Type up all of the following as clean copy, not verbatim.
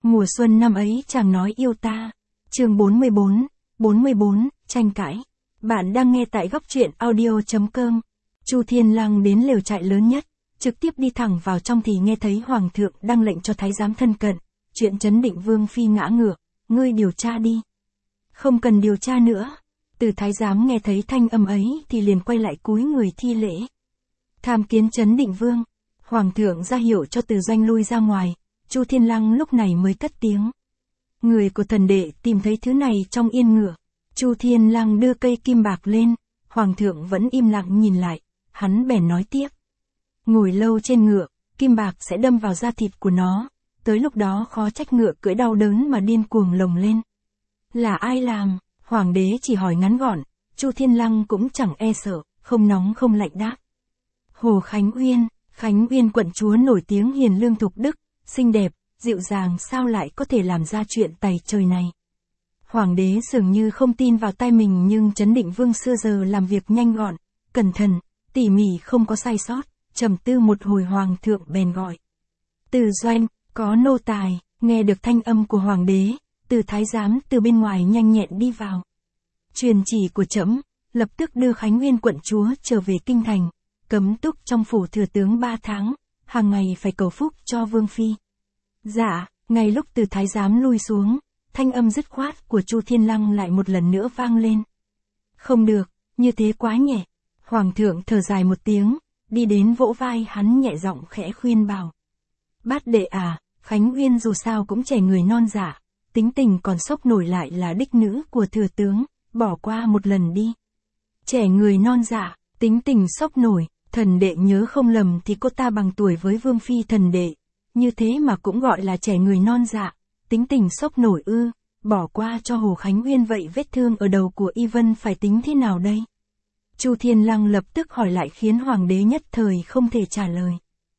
Mùa xuân năm ấy chàng nói yêu ta. Chương 44, tranh cãi. Bạn đang nghe tại góc truyện audio.com. Chu Thiên Lăng đến lều trại lớn nhất, trực tiếp đi thẳng vào trong thì nghe thấy hoàng thượng đang lệnh cho thái giám thân cận, chuyện Trấn Định Vương phi ngã ngựa, ngươi điều tra đi. Không cần điều tra nữa. Từ thái giám nghe thấy thanh âm ấy thì liền quay lại cúi người thi lễ. Tham kiến Trấn Định Vương. Hoàng thượng ra hiệu cho Từ Doanh lui ra ngoài. Chu Thiên Lăng lúc này mới cất tiếng. Người của thần đệ tìm thấy thứ này trong yên ngựa. Chu Thiên Lăng đưa cây kim bạc lên, hoàng thượng vẫn im lặng nhìn lại, hắn bèn nói tiếp. Ngồi lâu trên ngựa, kim bạc sẽ đâm vào da thịt của nó, tới lúc đó khó trách ngựa cưỡi đau đớn mà điên cuồng lồng lên. Là ai làm? Hoàng đế chỉ hỏi ngắn gọn, Chu Thiên Lăng cũng chẳng e sợ, không nóng không lạnh đáp. Hồ Khánh Uyên quận chúa nổi tiếng hiền lương thục đức, xinh đẹp, dịu dàng sao lại có thể làm ra chuyện tày trời này. Hoàng đế dường như không tin vào tai mình nhưng Trấn Định Vương xưa giờ làm việc nhanh gọn, cẩn thận, tỉ mỉ không có sai sót, trầm tư một hồi hoàng thượng bèn gọi. Từ Doanh, có nô tài, nghe được thanh âm của hoàng đế, Từ thái giám từ bên ngoài nhanh nhẹn đi vào. Truyền chỉ của trẫm, lập tức đưa Khánh Uyên quận chúa trở về kinh thành, cấm túc trong phủ thừa tướng 3 tháng, hàng ngày phải cầu phúc cho vương phi. Dạ, ngay lúc Từ thái giám lui xuống, thanh âm dứt khoát của Chu Thiên Lăng lại một lần nữa vang lên. Không được, như thế quá nhẹ. Hoàng thượng thở dài một tiếng, đi đến vỗ vai hắn nhẹ giọng khẽ khuyên bảo. Bát đệ à, Khánh Uyên dù sao cũng trẻ người non dạ, tính tình còn sốc nổi lại là đích nữ của thừa tướng, bỏ qua một lần đi. Trẻ người non dạ, tính tình sốc nổi, thần đệ nhớ không lầm thì cô ta bằng tuổi với vương phi thần đệ, như thế mà cũng gọi là trẻ người non dạ, tính tình sốc nổi ư, bỏ qua cho Hồ Khánh Uyên vậy vết thương ở đầu của Y Vân phải tính thế nào đây? Chu Thiên Lăng lập tức hỏi lại khiến hoàng đế nhất thời không thể trả lời.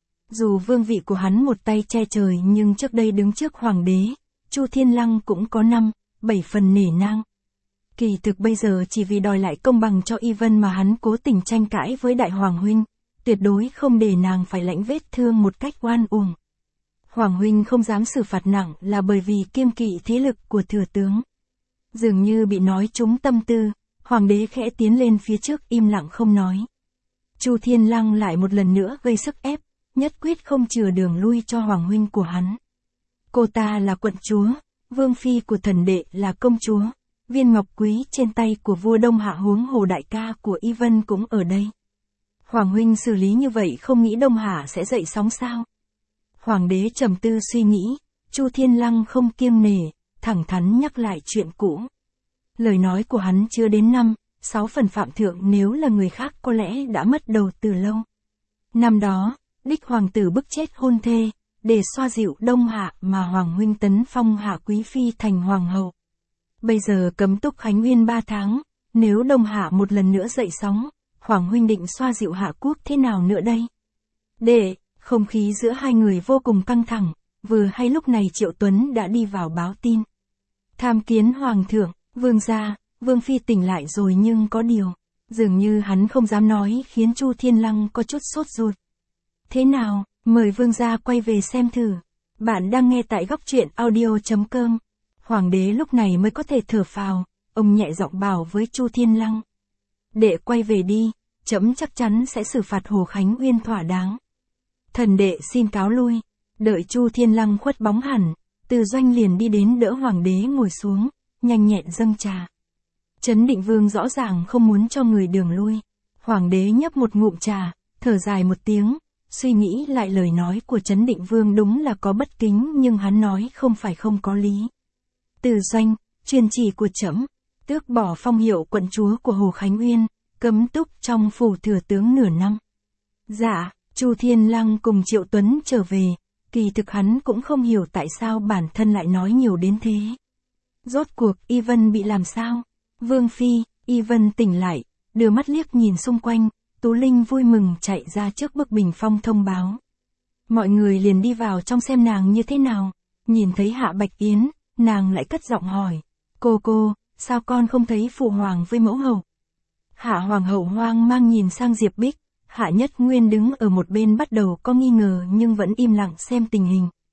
Dù vương vị của hắn một tay che trời nhưng trước đây đứng trước hoàng đế, Chu Thiên Lăng cũng có 5-7 phần nể nang. Kỳ thực bây giờ chỉ vì đòi lại công bằng cho Y Vân mà hắn cố tình tranh cãi với đại hoàng huynh, tuyệt đối không để nàng phải lãnh vết thương một cách oan uổng. Hoàng huynh không dám xử phạt nặng là bởi vì kiêng kỵ thế lực của thừa tướng. Dường như bị nói trúng tâm tư, hoàng đế khẽ tiến lên phía trước im lặng không nói. Chu Thiên Lăng lại một lần nữa gây sức ép, nhất quyết không chừa đường lui cho hoàng huynh của hắn. Cô ta là quận chúa, vương phi của thần đệ là công chúa, viên ngọc quý trên tay của vua Đông Hạ huống hồ đại ca của Y Vân cũng ở đây. Hoàng huynh xử lý như vậy không nghĩ Đông Hạ sẽ dậy sóng sao? Hoàng đế trầm tư suy nghĩ, Chu Thiên Lăng không kiêng nể, thẳng thắn nhắc lại chuyện cũ. Lời nói của hắn chưa đến 5-6 phần phạm thượng nếu là người khác có lẽ đã mất đầu từ lâu. Năm đó, đích hoàng tử bức chết hôn thê, để xoa dịu Đông Hạ mà hoàng huynh tấn phong Hạ quý phi thành hoàng hậu. Bây giờ cấm túc Khánh Uyên 3 tháng, nếu Đông Hạ một lần nữa dậy sóng, hoàng huynh định xoa dịu Hạ quốc thế nào nữa đây? Không khí giữa hai người vô cùng căng thẳng, vừa hay lúc này Triệu Tuấn đã đi vào báo tin. Tham kiến hoàng thượng, vương gia, vương phi tỉnh lại rồi nhưng có điều, dường như hắn không dám nói khiến Chu Thiên Lăng có chút sốt ruột. Thế nào, mời vương gia quay về xem thử. Bạn đang nghe tại góc truyện audio.com. Hoàng đế lúc này mới có thể thở phào, ông nhẹ giọng bảo với Chu Thiên Lăng. Đệ quay về đi, trẫm chắc chắn sẽ xử phạt Hồ Khánh Uyên thỏa đáng. Thần đệ xin cáo lui. Đợi Chu Thiên Lăng khuất bóng hẳn, Từ Doanh liền đi đến đỡ hoàng đế ngồi xuống, nhanh nhẹn dâng trà. Trấn Định Vương rõ ràng không muốn cho người đường lui. Hoàng đế nhấp một ngụm trà, thở dài một tiếng, suy nghĩ lại lời nói của Trấn Định Vương đúng là có bất kính nhưng hắn nói không phải không có lý. Từ Doanh, truyền chỉ của trẫm, tước bỏ phong hiệu quận chúa của Hồ Khánh Uyên, cấm túc trong phủ thừa tướng nửa năm. Dạ. Chu Thiên Lăng cùng Triệu Tuấn trở về, kỳ thực hắn cũng không hiểu tại sao bản thân lại nói nhiều đến thế. Rốt cuộc Y Vân bị làm sao? Vương phi, Y Vân tỉnh lại, đưa mắt liếc nhìn xung quanh, Tú Linh vui mừng chạy ra trước bức bình phong thông báo. Mọi người liền đi vào trong xem nàng như thế nào, nhìn thấy Hạ Bạch Yến, nàng lại cất giọng hỏi, cô, sao con không thấy phụ hoàng với mẫu hậu? Hạ hoàng hậu hoang mang nhìn sang Diệp Bích. Hạ Nhất Nguyên đứng ở một bên bắt đầu có nghi ngờ nhưng vẫn im lặng xem tình hình.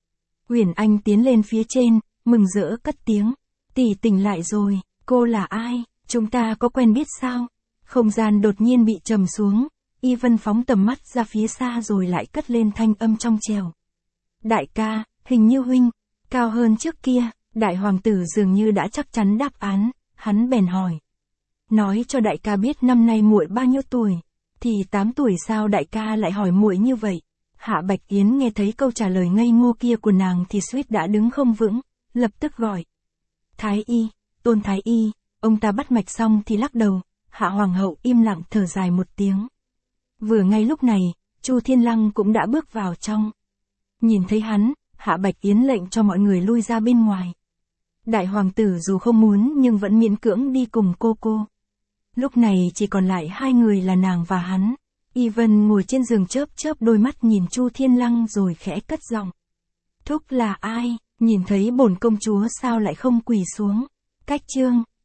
Uyển Anh tiến lên phía trên, mừng rỡ cất tiếng. Tỷ tỉnh lại rồi, cô là ai, chúng ta có quen biết sao? Không gian đột nhiên bị trầm xuống, Y Vân phóng tầm mắt ra phía xa rồi lại cất lên thanh âm trong trẻo. Đại ca, hình như huynh, cao hơn trước kia, đại hoàng tử dường như đã chắc chắn đáp án, hắn bèn hỏi. Nói cho đại ca biết năm nay muội bao nhiêu tuổi, thì 8 tuổi sao đại ca lại hỏi muội như vậy? Hạ Bạch Yến nghe thấy câu trả lời ngây ngô kia của nàng thì suýt đã đứng không vững, lập tức gọi. Thái y, Tôn Thái y, ông ta bắt mạch xong thì lắc đầu, Hạ Hoàng hậu im lặng thở dài một tiếng. Vừa ngay lúc này, Chu Thiên Lăng cũng đã bước vào trong. Nhìn thấy hắn, Hạ Bạch Yến lệnh cho mọi người lui ra bên ngoài. Đại hoàng tử dù không muốn nhưng vẫn miễn cưỡng đi cùng cô. Lúc này chỉ còn lại hai người là nàng và hắn. Y Vân ngồi trên giường chớp chớp đôi mắt nhìn Chu Thiên Lăng rồi khẽ cất giọng. Thúc là ai, nhìn thấy bổn công chúa sao lại không quỳ xuống? Cách chương